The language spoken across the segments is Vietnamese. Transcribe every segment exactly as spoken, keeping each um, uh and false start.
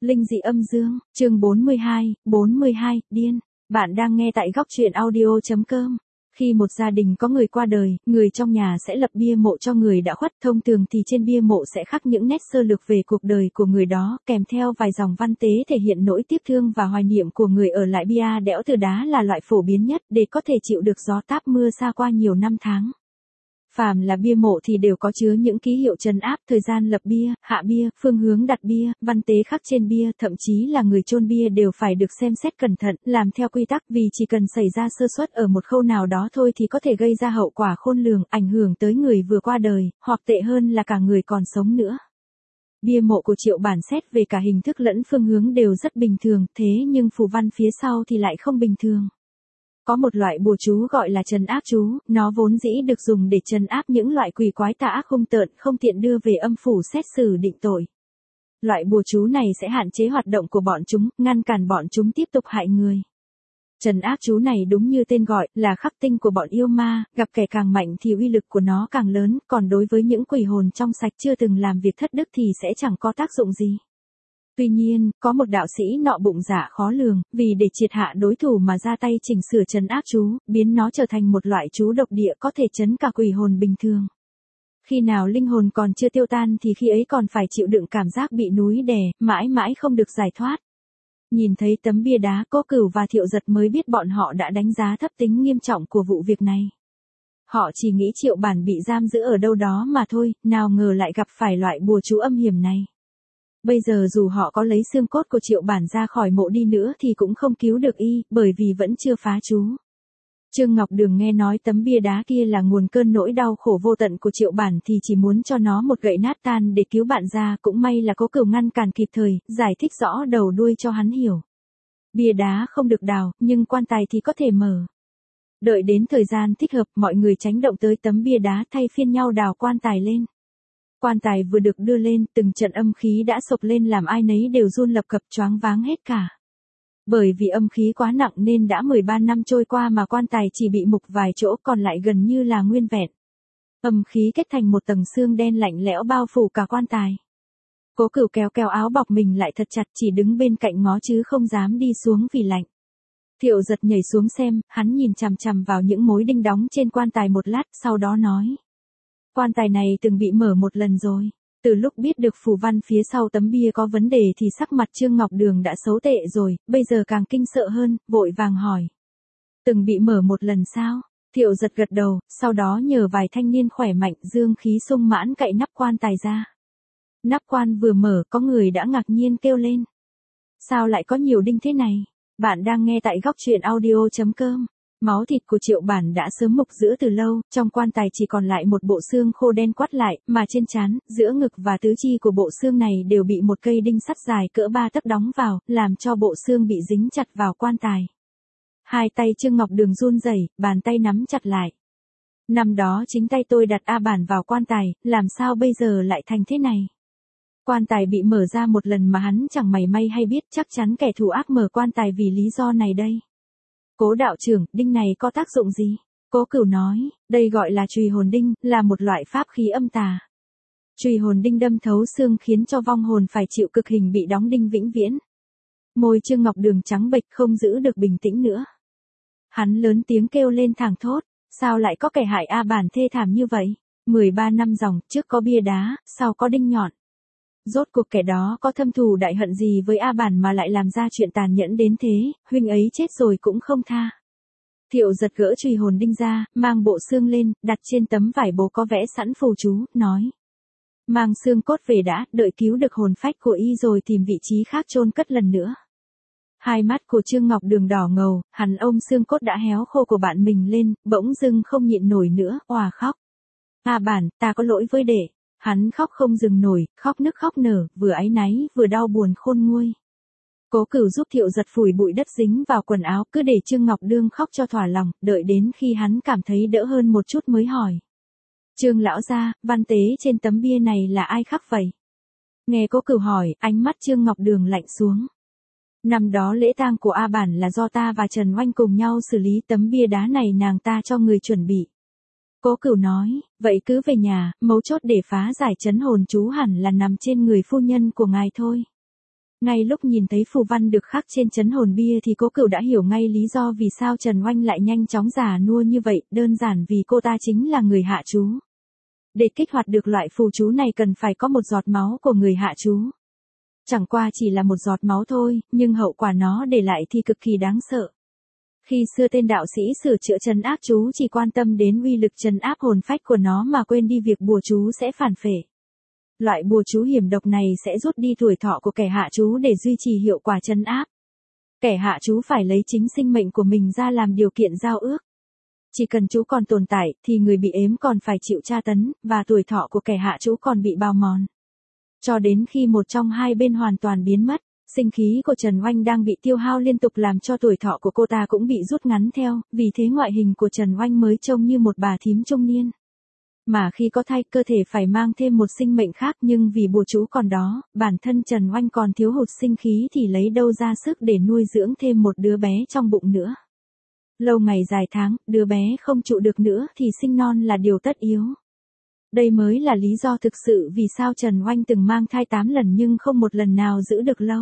Linh dị âm dương, chương bốn mươi hai, bốn mươi hai, điên. Bạn đang nghe tại góc truyện audio chấm com. Khi một gia đình có người qua đời, người trong nhà sẽ lập bia mộ cho người đã khuất. Thông thường thì trên bia mộ sẽ khắc những nét sơ lược về cuộc đời của người đó, kèm theo vài dòng văn tế thể hiện nỗi tiếc thương và hoài niệm của người ở lại. Bia đẽo từ đá là loại phổ biến nhất để có thể chịu được gió táp mưa xa qua nhiều năm tháng. Phàm là bia mộ thì đều có chứa những ký hiệu trấn áp, thời gian lập bia, hạ bia, phương hướng đặt bia, văn tế khắc trên bia, thậm chí là người chôn bia đều phải được xem xét cẩn thận, làm theo quy tắc, vì chỉ cần xảy ra sơ suất ở một khâu nào đó thôi thì có thể gây ra hậu quả khôn lường, ảnh hưởng tới người vừa qua đời, hoặc tệ hơn là cả người còn sống nữa. Bia mộ của Triệu Bản xét về cả hình thức lẫn phương hướng đều rất bình thường, thế nhưng phù văn phía sau thì lại không bình thường. Có một loại bùa chú gọi là trấn áp chú, nó vốn dĩ được dùng để trấn áp những loại quỷ quái tà ác hung tợn, không tiện đưa về âm phủ xét xử định tội. Loại bùa chú này sẽ hạn chế hoạt động của bọn chúng, ngăn cản bọn chúng tiếp tục hại người. Trấn áp chú này đúng như tên gọi, là khắc tinh của bọn yêu ma, gặp kẻ càng mạnh thì uy lực của nó càng lớn, còn đối với những quỷ hồn trong sạch chưa từng làm việc thất đức thì sẽ chẳng có tác dụng gì. Tuy nhiên, có một đạo sĩ nọ bụng dạ khó lường, vì để triệt hạ đối thủ mà ra tay chỉnh sửa trấn áp chú, biến nó trở thành một loại chú độc địa có thể trấn cả quỷ hồn bình thường. Khi nào linh hồn còn chưa tiêu tan thì khi ấy còn phải chịu đựng cảm giác bị núi đè, mãi mãi không được giải thoát. Nhìn thấy tấm bia đá, Cố Cửu và Thiệu Giật mới biết bọn họ đã đánh giá thấp tính nghiêm trọng của vụ việc này. Họ chỉ nghĩ Triệu Bản bị giam giữ ở đâu đó mà thôi, nào ngờ lại gặp phải loại bùa chú âm hiểm này. Bây giờ dù họ có lấy xương cốt của Triệu Bản ra khỏi mộ đi nữa thì cũng không cứu được y, bởi vì vẫn chưa phá chú. Trương Ngọc Đường nghe nói tấm bia đá kia là nguồn cơn nỗi đau khổ vô tận của Triệu Bản thì chỉ muốn cho nó một gậy nát tan để cứu bạn ra, cũng may là Cố Cửu ngăn cản kịp thời, giải thích rõ đầu đuôi cho hắn hiểu. Bia đá không được đào, nhưng quan tài thì có thể mở. Đợi đến thời gian thích hợp, mọi người tránh động tới tấm bia đá, thay phiên nhau đào quan tài lên. Quan tài vừa được đưa lên, từng trận âm khí đã sộc lên làm ai nấy đều run lập cập, choáng váng hết cả. Bởi vì âm khí quá nặng nên đã mười ba năm trôi qua mà quan tài chỉ bị mục vài chỗ, còn lại gần như là nguyên vẹn. Âm khí kết thành một tầng xương đen lạnh lẽo bao phủ cả quan tài. Cố Cửu kéo kéo áo bọc mình lại thật chặt, chỉ đứng bên cạnh ngó chứ không dám đi xuống vì lạnh. Thiệu Giật nhảy xuống xem, hắn nhìn chằm chằm vào những mối đinh đóng trên quan tài một lát, sau đó nói. Quan tài này từng bị mở một lần rồi. Từ lúc biết được phù văn phía sau tấm bia có vấn đề thì sắc mặt Trương Ngọc Đường đã xấu tệ rồi, bây giờ càng kinh sợ hơn, vội vàng hỏi. Từng bị mở một lần sao? Thiệu Giật gật đầu, sau đó nhờ vài thanh niên khỏe mạnh dương khí sung mãn cậy nắp quan tài ra. Nắp quan vừa mở, có người đã ngạc nhiên kêu lên. Sao lại có nhiều đinh thế này? Bạn đang nghe tại góc truyện audio chấm com. Máu thịt của Triệu Bản đã sớm mục rữa từ lâu, trong quan tài chỉ còn lại một bộ xương khô đen quắt lại, mà trên trán, giữa ngực và tứ chi của bộ xương này đều bị một cây đinh sắt dài cỡ ba tấc đóng vào, làm cho bộ xương bị dính chặt vào quan tài. Hai tay Trương Ngọc Đường run rẩy, bàn tay nắm chặt lại. Năm đó chính tay tôi đặt A Bản vào quan tài, làm sao bây giờ lại thành thế này? Quan tài bị mở ra một lần mà hắn chẳng mảy may hay biết, chắc chắn kẻ thù ác mở quan tài vì lý do này đây. Cố đạo trưởng, đinh này có tác dụng gì? Cố Cửu nói, đây gọi là chùy hồn đinh, là một loại pháp khí âm tà. Chùy hồn đinh đâm thấu xương khiến cho vong hồn phải chịu cực hình bị đóng đinh vĩnh viễn. Môi Trương Ngọc Đường trắng bệch, không giữ được bình tĩnh nữa. Hắn lớn tiếng kêu lên thảng thốt, sao lại có kẻ hại A Bản thê thảm như vậy? mười ba năm dòng, trước có bia đá, sau có đinh nhọn. Rốt cuộc kẻ đó có thâm thù đại hận gì với A Bản mà lại làm ra chuyện tàn nhẫn đến thế, huynh ấy chết rồi cũng không tha. Thiệu Giật gỡ chùy hồn đinh ra, mang bộ xương lên, đặt trên tấm vải bố có vẽ sẵn phù chú, nói. Mang xương cốt về đã, đợi cứu được hồn phách của y rồi tìm vị trí khác chôn cất lần nữa. Hai mắt của Trương Ngọc Đường đỏ ngầu, hắn ôm xương cốt đã héo khô của bạn mình lên, bỗng dưng không nhịn nổi nữa, òa khóc. A Bản, ta có lỗi với đệ. Hắn khóc không dừng nổi, khóc nức khóc nở, vừa áy náy, vừa đau buồn khôn nguôi. Cố Cửu giúp Thiệu Giật phủi bụi đất dính vào quần áo, cứ để Trương Ngọc Đường khóc cho thỏa lòng, đợi đến khi hắn cảm thấy đỡ hơn một chút mới hỏi. Trương lão gia, văn tế trên tấm bia này là ai khắc vậy? Nghe Cố Cửu hỏi, ánh mắt Trương Ngọc Đường lạnh xuống. Năm đó lễ tang của A Bản là do ta và Trần Oanh cùng nhau xử lý, tấm bia đá này nàng ta cho người chuẩn bị. Cố Cửu nói, vậy cứ về nhà, mấu chốt để phá giải trấn hồn chú hẳn là nằm trên người phu nhân của ngài thôi. Ngay lúc nhìn thấy phù văn được khắc trên chấn hồn bia thì Cố Cửu đã hiểu ngay lý do vì sao Trần Oanh lại nhanh chóng già nua như vậy, đơn giản vì cô ta chính là người hạ chú. Để kích hoạt được loại phù chú này cần phải có một giọt máu của người hạ chú. Chẳng qua chỉ là một giọt máu thôi, nhưng hậu quả nó để lại thì cực kỳ đáng sợ. Khi xưa tên đạo sĩ sửa chữa trấn áp chú chỉ quan tâm đến uy lực trấn áp hồn phách của nó mà quên đi việc bùa chú sẽ phản phệ. Loại bùa chú hiểm độc này sẽ rút đi tuổi thọ của kẻ hạ chú để duy trì hiệu quả trấn áp. Kẻ hạ chú phải lấy chính sinh mệnh của mình ra làm điều kiện giao ước. Chỉ cần chú còn tồn tại thì người bị ếm còn phải chịu tra tấn, và tuổi thọ của kẻ hạ chú còn bị bào mòn. Cho đến khi một trong hai bên hoàn toàn biến mất, sinh khí của Trần Oanh đang bị tiêu hao liên tục làm cho tuổi thọ của cô ta cũng bị rút ngắn theo, vì thế ngoại hình của Trần Oanh mới trông như một bà thím trung niên. Mà khi có thai cơ thể phải mang thêm một sinh mệnh khác, nhưng vì bùa chú còn đó, bản thân Trần Oanh còn thiếu hụt sinh khí thì lấy đâu ra sức để nuôi dưỡng thêm một đứa bé trong bụng nữa. Lâu ngày dài tháng, đứa bé không trụ được nữa thì sinh non là điều tất yếu. Đây mới là lý do thực sự vì sao Trần Oanh từng mang thai tám lần nhưng không một lần nào giữ được lâu.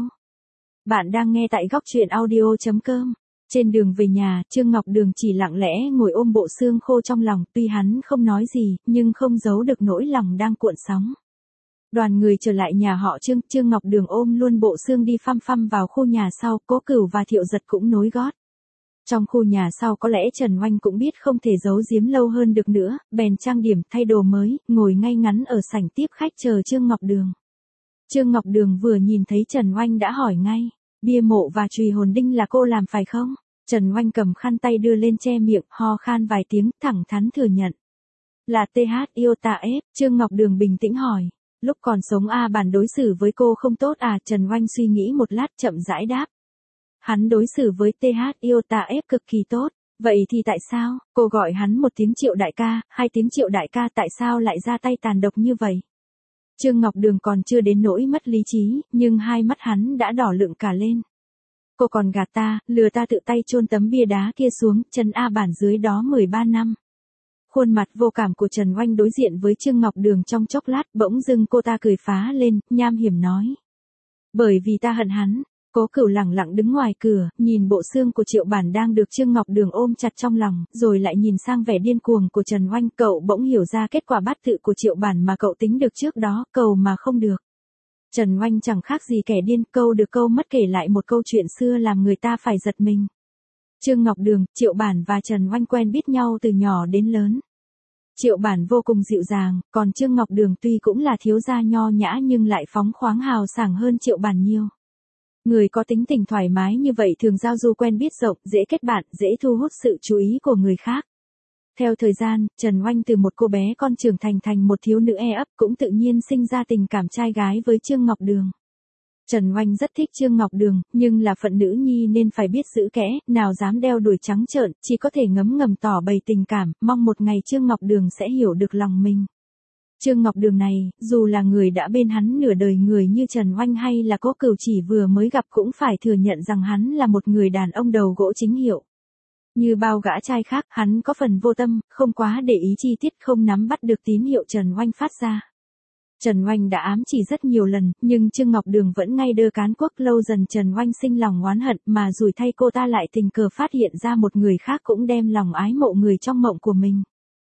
Bạn đang nghe tại góc truyện audio chấm com. Trên đường về nhà, Trương Ngọc Đường chỉ lặng lẽ ngồi ôm bộ xương khô trong lòng, tuy hắn không nói gì, nhưng không giấu được nỗi lòng đang cuộn sóng. Đoàn người trở lại nhà họ Trương, Trương Ngọc Đường ôm luôn bộ xương đi phăm phăm vào khu nhà sau, Cố Cửu và Thiệu Giật cũng nối gót. Trong khu nhà sau có lẽ Trần Oanh cũng biết không thể giấu giếm lâu hơn được nữa, bèn trang điểm, thay đồ mới, ngồi ngay ngắn ở sảnh tiếp khách chờ Trương Ngọc Đường. Trương Ngọc Đường vừa nhìn thấy Trần Oanh đã hỏi ngay, bia mộ và chùy hồn đinh là cô làm phải không? Trần Oanh cầm khăn tay đưa lên che miệng, ho khan vài tiếng, thẳng thắn thừa nhận. Là tê hát Iota F, Trương Ngọc Đường bình tĩnh hỏi. Lúc còn sống A Bản đối xử với cô không tốt à? Trần Oanh suy nghĩ một lát chậm rãi đáp. Hắn đối xử với tê hát Iota F cực kỳ tốt, vậy thì tại sao, cô gọi hắn một tiếng Triệu đại ca, hai tiếng Triệu đại ca, tại sao lại ra tay tàn độc như vậy? Trương Ngọc Đường còn chưa đến nỗi mất lý trí, nhưng hai mắt hắn đã đỏ lựng cả lên. Cô còn gạt ta, lừa ta tự tay chôn tấm bia đá kia xuống, chân A Bản dưới đó mười ba năm. Khuôn mặt vô cảm của Trần Oanh đối diện với Trương Ngọc Đường trong chốc lát, bỗng dưng cô ta cười phá lên, nham hiểm nói. Bởi vì ta hận hắn. Cố Cửu lẳng lặng đứng ngoài cửa, nhìn bộ xương của Triệu Bản đang được Trương Ngọc Đường ôm chặt trong lòng, rồi lại nhìn sang vẻ điên cuồng của Trần Oanh, cậu bỗng hiểu ra kết quả bát tự của Triệu Bản mà cậu tính được trước đó, cầu mà không được. Trần Oanh chẳng khác gì kẻ điên, câu được câu mất, kể lại một câu chuyện xưa làm người ta phải giật mình. Trương Ngọc Đường, Triệu Bản và Trần Oanh quen biết nhau từ nhỏ đến lớn. Triệu Bản vô cùng dịu dàng, còn Trương Ngọc Đường tuy cũng là thiếu gia nho nhã nhưng lại phóng khoáng hào sảng hơn Triệu Bản nhiều. Người có tính tình thoải mái như vậy thường giao du quen biết rộng, dễ kết bạn, dễ thu hút sự chú ý của người khác. Theo thời gian, Trần Oanh từ một cô bé con trưởng thành thành một thiếu nữ e ấp, cũng tự nhiên sinh ra tình cảm trai gái với Trương Ngọc Đường. Trần Oanh rất thích Trương Ngọc Đường, nhưng là phận nữ nhi nên phải biết giữ kẽ, nào dám đeo đuổi trắng trợn, chỉ có thể ngấm ngầm tỏ bày tình cảm, mong một ngày Trương Ngọc Đường sẽ hiểu được lòng mình. Trương Ngọc Đường này, dù là người đã bên hắn nửa đời người như Trần Oanh hay là Cố Cửu chỉ vừa mới gặp cũng phải thừa nhận rằng hắn là một người đàn ông đầu gỗ chính hiệu. Như bao gã trai khác, hắn có phần vô tâm, không quá để ý chi tiết, không nắm bắt được tín hiệu Trần Oanh phát ra. Trần Oanh đã ám chỉ rất nhiều lần, nhưng Trương Ngọc Đường vẫn ngay đơ cán quốc, lâu dần Trần Oanh sinh lòng oán hận, mà rủi thay cô ta lại tình cờ phát hiện ra một người khác cũng đem lòng ái mộ người trong mộng của mình.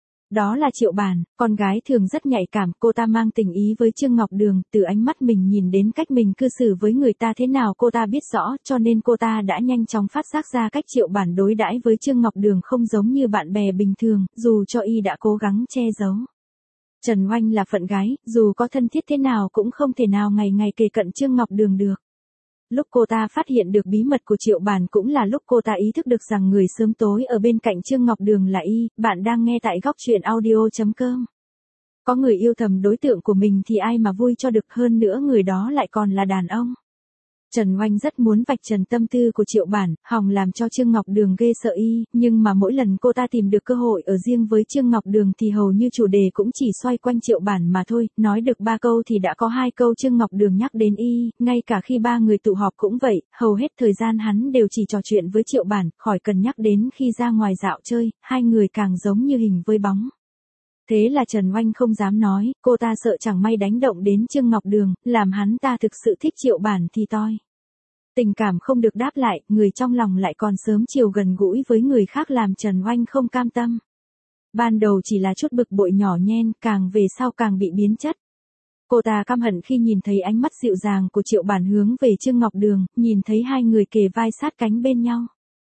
Đó là Triệu Bản, con gái thường rất nhạy cảm, cô ta mang tình ý với Trương Ngọc Đường, từ ánh mắt mình nhìn đến cách mình cư xử với người ta thế nào cô ta biết rõ, cho nên cô ta đã nhanh chóng phát giác ra cách Triệu Bản đối đãi với Trương Ngọc Đường không giống như bạn bè bình thường, dù cho y đã cố gắng che giấu. Trần Oanh là phận gái, dù có thân thiết thế nào cũng không thể nào ngày ngày kề cận Trương Ngọc Đường được. Lúc cô ta phát hiện được bí mật của Triệu Bản cũng là lúc cô ta ý thức được rằng người sớm tối ở bên cạnh Trương Ngọc Đường là y. Bạn đang nghe tại góc truyện audio chấm com. Có người yêu thầm đối tượng của mình thì ai mà vui cho được, hơn nữa người đó lại còn là đàn ông. Trần Oanh rất muốn vạch trần tâm tư của Triệu Bản, hòng làm cho Trương Ngọc Đường ghê sợ y, nhưng mà mỗi lần cô ta tìm được cơ hội ở riêng với Trương Ngọc Đường thì hầu như chủ đề cũng chỉ xoay quanh Triệu Bản mà thôi, nói được ba câu thì đã có hai câu Trương Ngọc Đường nhắc đến y, ngay cả khi ba người tụ họp cũng vậy, hầu hết thời gian hắn đều chỉ trò chuyện với Triệu Bản, khỏi cần nhắc đến khi ra ngoài dạo chơi, hai người càng giống như hình với bóng. Thế là Trần Oanh không dám nói, cô ta sợ chẳng may đánh động đến Trương Ngọc Đường, làm hắn ta thực sự thích Triệu Bản thì toi. Tình cảm không được đáp lại, người trong lòng lại còn sớm chiều gần gũi với người khác làm Trần Oanh không cam tâm. Ban đầu chỉ là chút bực bội nhỏ nhen, càng về sau càng bị biến chất. Cô ta căm hận khi nhìn thấy ánh mắt dịu dàng của Triệu Bản hướng về Trương Ngọc Đường, nhìn thấy hai người kề vai sát cánh bên nhau.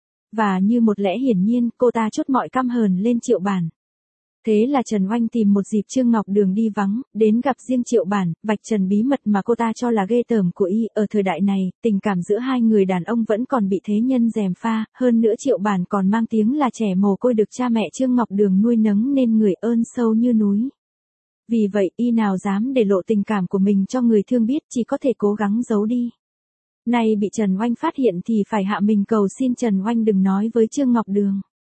Và như một lẽ hiển nhiên, cô ta trút mọi căm hờn lên Triệu Bản. Thế là Trần Oanh tìm một dịp Trương Ngọc Đường đi vắng, đến gặp riêng Triệu Bản, vạch trần bí mật mà cô ta cho là ghê tởm của y. Ở thời đại này, tình cảm giữa hai người đàn ông vẫn còn bị thế nhân gièm pha, hơn nữa Triệu Bản còn mang tiếng là trẻ mồ côi được cha mẹ Trương Ngọc Đường nuôi nấng nên người ơn sâu như núi. Vì vậy, y nào dám để lộ tình cảm của mình cho người thương biết, chỉ có thể cố gắng giấu đi. Nay bị Trần Oanh phát hiện thì phải hạ mình cầu xin Trần Oanh đừng nói với Trương Ngọc Đường.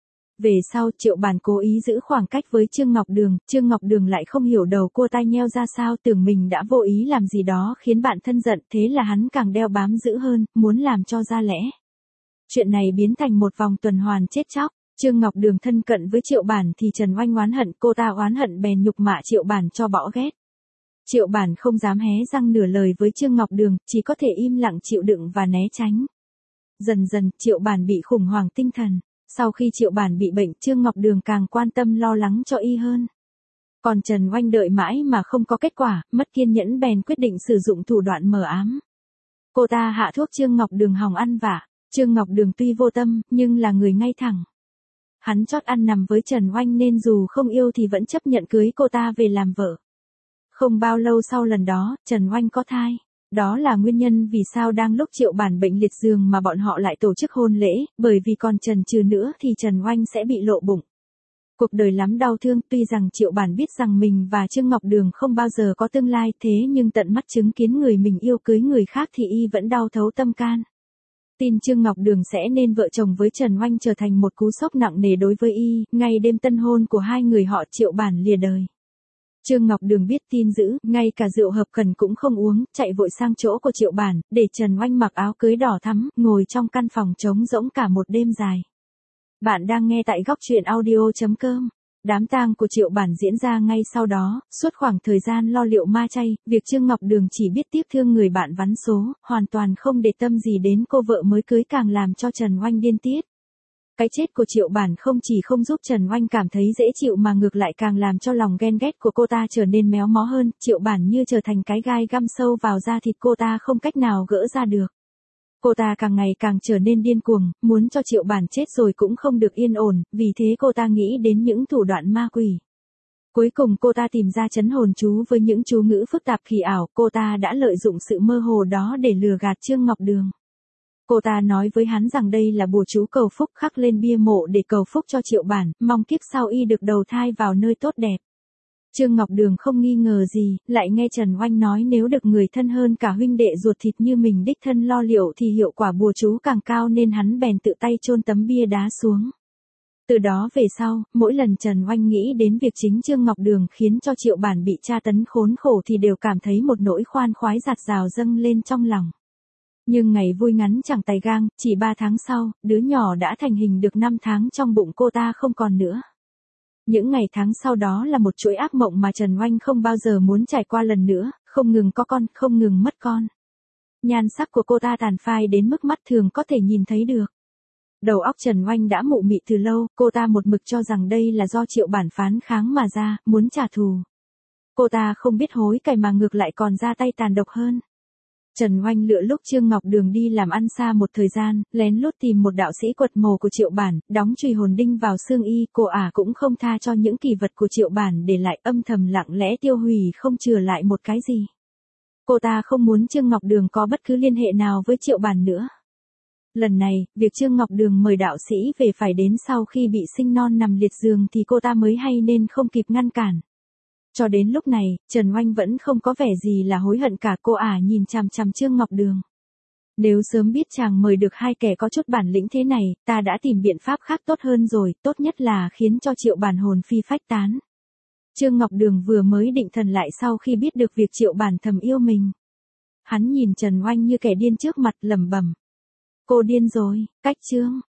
Về sau, Triệu Bản cố ý giữ khoảng cách với Trương Ngọc Đường, Trương Ngọc Đường lại không hiểu đầu cô tai nheo ra sao, tưởng mình đã vô ý làm gì đó khiến bạn thân giận, thế là hắn càng đeo bám dữ hơn, muốn làm cho ra lẽ. Chuyện này biến thành một vòng tuần hoàn chết chóc. Trương Ngọc Đường thân cận với Triệu Bản thì Trần Oanh oán hận, cô ta oán hận bèn nhục mạ Triệu Bản cho bỏ ghét. Triệu Bản không dám hé răng nửa lời với Trương Ngọc Đường, chỉ có thể im lặng chịu đựng và né tránh. Dần dần, Triệu Bản bị khủng hoảng tinh thần. Sau khi Triệu Bản bị bệnh, Trương Ngọc Đường càng quan tâm lo lắng cho y hơn. Còn Trần Oanh đợi mãi mà không có kết quả, mất kiên nhẫn bèn quyết định sử dụng thủ đoạn mờ ám. Cô ta hạ thuốc Trương Ngọc Đường hòng ăn vạ. Trương Ngọc Đường tuy vô tâm, nhưng là người ngay thẳng. Hắn chót ăn nằm với Trần Oanh nên dù không yêu thì vẫn chấp nhận cưới cô ta về làm vợ. Không bao lâu sau lần đó, Trần Oanh có thai. Đó là nguyên nhân vì sao đang lúc Triệu Bản bệnh liệt giường mà bọn họ lại tổ chức hôn lễ, bởi vì còn chần chừ nữa thì Trần Oanh sẽ bị lộ bụng. Cuộc đời lắm đau thương, tuy rằng Triệu Bản biết rằng mình và Trương Ngọc Đường không bao giờ có tương lai, thế nhưng tận mắt chứng kiến người mình yêu cưới người khác thì y vẫn đau thấu tâm can. Tin Trương Ngọc Đường sẽ nên vợ chồng với Trần Oanh trở thành một cú sốc nặng nề đối với y, ngày đêm tân hôn của hai người họ Triệu Bản lìa đời. Trương Ngọc Đường biết tin dữ, ngay cả rượu hợp cần cũng không uống, chạy vội sang chỗ của Triệu Bản, để Trần Oanh mặc áo cưới đỏ thắm, ngồi trong căn phòng trống rỗng cả một đêm dài. Bạn đang nghe tại góc truyện audio chấm com. Đám tang của Triệu Bản diễn ra ngay sau đó, suốt khoảng thời gian lo liệu ma chay, việc Trương Ngọc Đường chỉ biết tiếc thương người bạn vắn số, hoàn toàn không để tâm gì đến cô vợ mới cưới, càng làm cho Trần Oanh điên tiết. Cái chết của Triệu Bản không chỉ không giúp Trần Oanh cảm thấy dễ chịu mà ngược lại càng làm cho lòng ghen ghét của cô ta trở nên méo mó hơn, Triệu Bản như trở thành cái gai găm sâu vào da thịt cô ta không cách nào gỡ ra được. Cô ta càng ngày càng trở nên điên cuồng, muốn cho Triệu Bản chết rồi cũng không được yên ổn, vì thế cô ta nghĩ đến những thủ đoạn ma quỷ. Cuối cùng cô ta tìm ra trấn hồn chú với những chú ngữ phức tạp kỳ ảo, cô ta đã lợi dụng sự mơ hồ đó để lừa gạt Trương Ngọc Đường. Cô ta nói với hắn rằng đây là bùa chú cầu phúc khắc lên bia mộ để cầu phúc cho Triệu Bản, mong kiếp sau y được đầu thai vào nơi tốt đẹp. Trương Ngọc Đường không nghi ngờ gì, lại nghe Trần Oanh nói nếu được người thân hơn cả huynh đệ ruột thịt như mình đích thân lo liệu thì hiệu quả bùa chú càng cao, nên hắn bèn tự tay chôn tấm bia đá xuống. Từ đó về sau, mỗi lần Trần Oanh nghĩ đến việc chính Trương Ngọc Đường khiến cho Triệu Bản bị tra tấn khốn khổ thì đều cảm thấy một nỗi khoan khoái dạt dào dâng lên trong lòng. Nhưng ngày vui ngắn chẳng tài gang, chỉ ba tháng sau, đứa nhỏ đã thành hình được năm tháng trong bụng cô ta không còn nữa. Những ngày tháng sau đó là một chuỗi ác mộng mà Trần Oanh không bao giờ muốn trải qua lần nữa, không ngừng có con, không ngừng mất con. Nhan sắc của cô ta tàn phai đến mức mắt thường có thể nhìn thấy được. Đầu óc Trần Oanh đã mụ mị từ lâu, cô ta một mực cho rằng đây là do Triệu Bản phán kháng mà ra, muốn trả thù. Cô ta không biết hối cải mà ngược lại còn ra tay tàn độc hơn. Trần Oanh lựa lúc Trương Ngọc Đường đi làm ăn xa một thời gian, lén lút tìm một đạo sĩ quật mồ của Triệu Bản, đóng chùy hồn đinh vào xương y, cô ả cũng không tha cho những kỳ vật của Triệu Bản để lại, âm thầm lặng lẽ tiêu hủy không chừa lại một cái gì. Cô ta không muốn Trương Ngọc Đường có bất cứ liên hệ nào với Triệu Bản nữa. Lần này, việc Trương Ngọc Đường mời đạo sĩ về phải đến sau khi bị sinh non nằm liệt giường thì cô ta mới hay nên không kịp ngăn cản. Cho đến lúc này, Trần Oanh vẫn không có vẻ gì là hối hận cả, cô ả nhìn chằm chằm Trương Ngọc Đường. Nếu sớm biết chàng mời được hai kẻ có chút bản lĩnh thế này, ta đã tìm biện pháp khác tốt hơn rồi, tốt nhất là khiến cho Triệu Bản hồn phi phách tán. Trương Ngọc Đường vừa mới định thần lại sau khi biết được việc Triệu Bản thầm yêu mình. Hắn nhìn Trần Oanh như kẻ điên trước mặt lẩm bẩm. Cô điên rồi, cách Trương.